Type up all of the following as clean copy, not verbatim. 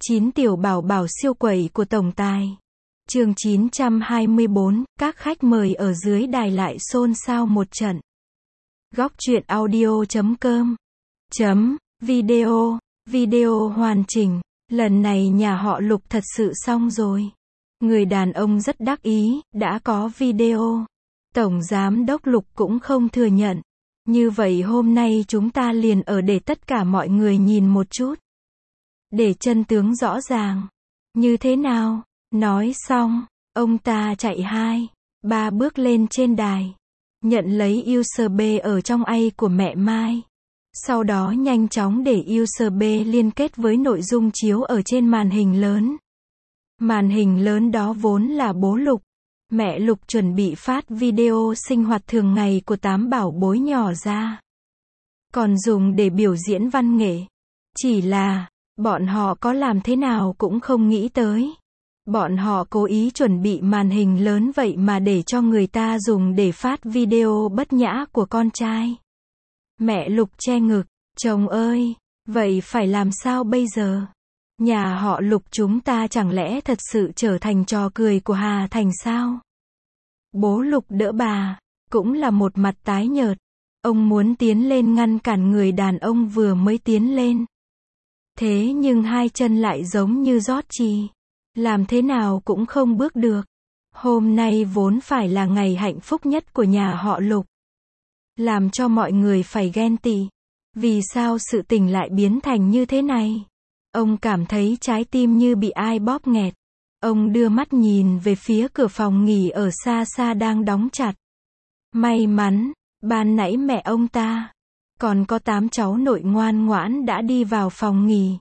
9 tiểu bảo bảo siêu quẩy của tổng tài. Chương 924, các khách mời ở dưới đài lại xôn xao một trận. Góc truyện audio.com Video, video hoàn chỉnh. Lần này nhà họ Lục thật sự xong rồi. Người đàn ông rất đắc ý, đã có video. Tổng giám đốc Lục cũng không thừa nhận. Như vậy hôm nay chúng ta liền ở để tất cả mọi người nhìn một chút. Để chân tướng rõ ràng. Như thế nào? Nói xong, ông ta chạy 2-3 bước lên trên đài. Nhận lấy USB ở trong A của mẹ Mai. Sau đó nhanh chóng để USB liên kết với nội dung chiếu ở trên màn hình lớn. Màn hình lớn đó vốn là bố Lục. Mẹ Lục chuẩn bị phát video sinh hoạt thường ngày của 8 bảo bối nhỏ ra. Còn dùng để biểu diễn văn nghệ. Chỉ là, bọn họ có làm thế nào cũng không nghĩ tới. Bọn họ cố ý chuẩn bị màn hình lớn vậy mà để cho người ta dùng để phát video bất nhã của con trai. Mẹ Lục che ngực, chồng ơi, vậy phải làm sao bây giờ? Nhà họ Lục chúng ta chẳng lẽ thật sự trở thành trò cười của Hà Thành sao? Bố Lục đỡ bà, cũng là một mặt tái nhợt. Ông muốn tiến lên ngăn cản người đàn ông vừa mới tiến lên. Thế nhưng hai chân lại giống như rót chì. Làm thế nào cũng không bước được. Hôm nay vốn phải là ngày hạnh phúc nhất của nhà họ Lục. Làm cho mọi người phải ghen tị. Vì sao sự tình lại biến thành như thế này? Ông cảm thấy trái tim như bị ai bóp nghẹt. Ông đưa mắt nhìn về phía cửa phòng nghỉ ở xa xa đang đóng chặt. May mắn, ban nãy mẹ ông ta, còn có 8 cháu nội ngoan ngoãn đã đi vào phòng nghỉ.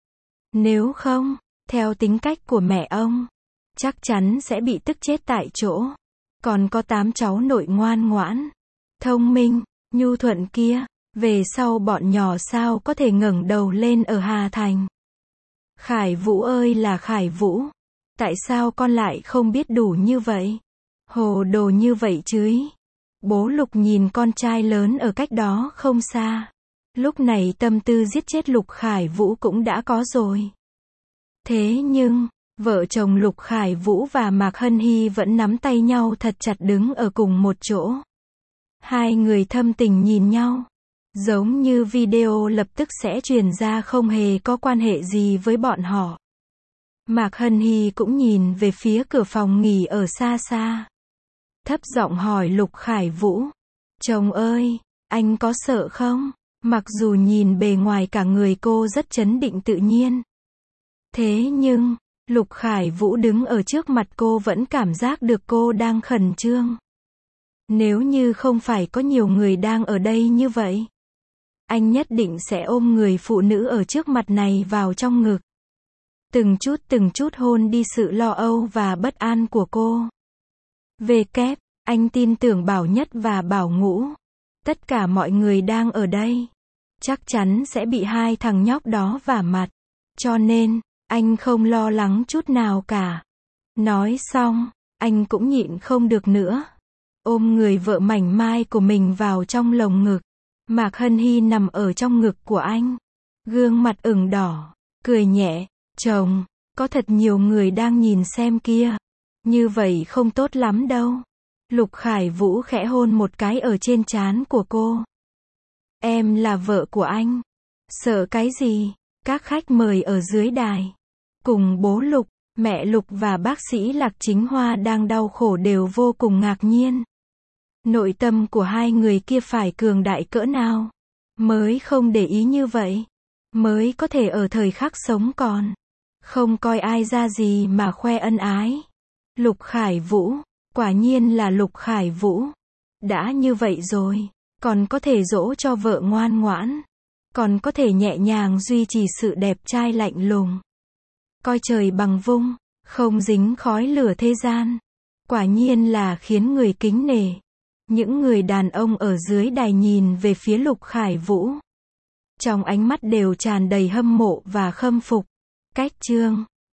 Nếu không, theo tính cách của mẹ ông, chắc chắn sẽ bị tức chết tại chỗ. Còn có 8 cháu nội ngoan ngoãn, thông minh, nhu thuận kia, về sau bọn nhỏ sao có thể ngẩng đầu lên ở Hà Thành. Khải Vũ ơi là Khải Vũ, tại sao con lại không biết đủ như vậy? Hồ đồ như vậy chứ? Bố Lục nhìn con trai lớn ở cách đó không xa. Lúc này tâm tư giết chết Lục Khải Vũ cũng đã có rồi. Thế nhưng, vợ chồng Lục Khải Vũ và Mạc Hân Hy vẫn nắm tay nhau thật chặt đứng ở cùng một chỗ. Hai người thâm tình nhìn nhau. Giống như video lập tức sẽ truyền ra không hề có quan hệ gì với bọn họ. Mạc Hân Hy cũng nhìn về phía cửa phòng nghỉ ở xa xa. Thấp giọng hỏi Lục Khải Vũ. Chồng ơi, anh có sợ không? Mặc dù nhìn bề ngoài cả người cô rất trấn định tự nhiên. Thế nhưng, Lục Khải Vũ đứng ở trước mặt cô vẫn cảm giác được cô đang khẩn trương. Nếu như không phải có nhiều người đang ở đây như vậy, anh nhất định sẽ ôm người phụ nữ ở trước mặt này vào trong ngực. Từng chút hôn đi sự lo âu và bất an của cô. Anh tin tưởng Bảo Nhất và Bảo Ngũ, tất cả mọi người đang ở đây, chắc chắn sẽ bị hai thằng nhóc đó vả mặt. Cho nên, anh không lo lắng chút nào cả. Nói xong, anh cũng nhịn không được nữa. Ôm người vợ mảnh mai của mình vào trong lồng ngực. Mạc Hân Hy nằm ở trong ngực của anh. Gương mặt ửng đỏ, cười nhẹ. Chồng, có thật nhiều người đang nhìn xem kia. Như vậy không tốt lắm đâu. Lục Khải Vũ khẽ hôn một cái ở trên trán của cô. Em là vợ của anh. Sợ cái gì? Các khách mời ở dưới đài, cùng bố Lục, mẹ Lục và bác sĩ Lạc Chính Hoa đang đau khổ đều vô cùng ngạc nhiên. Nội tâm của hai người kia phải cường đại cỡ nào, mới không để ý như vậy, mới có thể ở thời khắc sống còn, không coi ai ra gì mà khoe ân ái. Lục Khải Vũ, quả nhiên là Lục Khải Vũ. Đã như vậy rồi, còn có thể dỗ cho vợ ngoan ngoãn. Còn có thể nhẹ nhàng duy trì sự đẹp trai lạnh lùng. Coi trời bằng vung, không dính khói lửa thế gian. Quả nhiên là khiến người kính nể. Những người đàn ông ở dưới đài nhìn về phía Lục Khải Vũ. Trong ánh mắt đều tràn đầy hâm mộ và khâm phục. Cách chương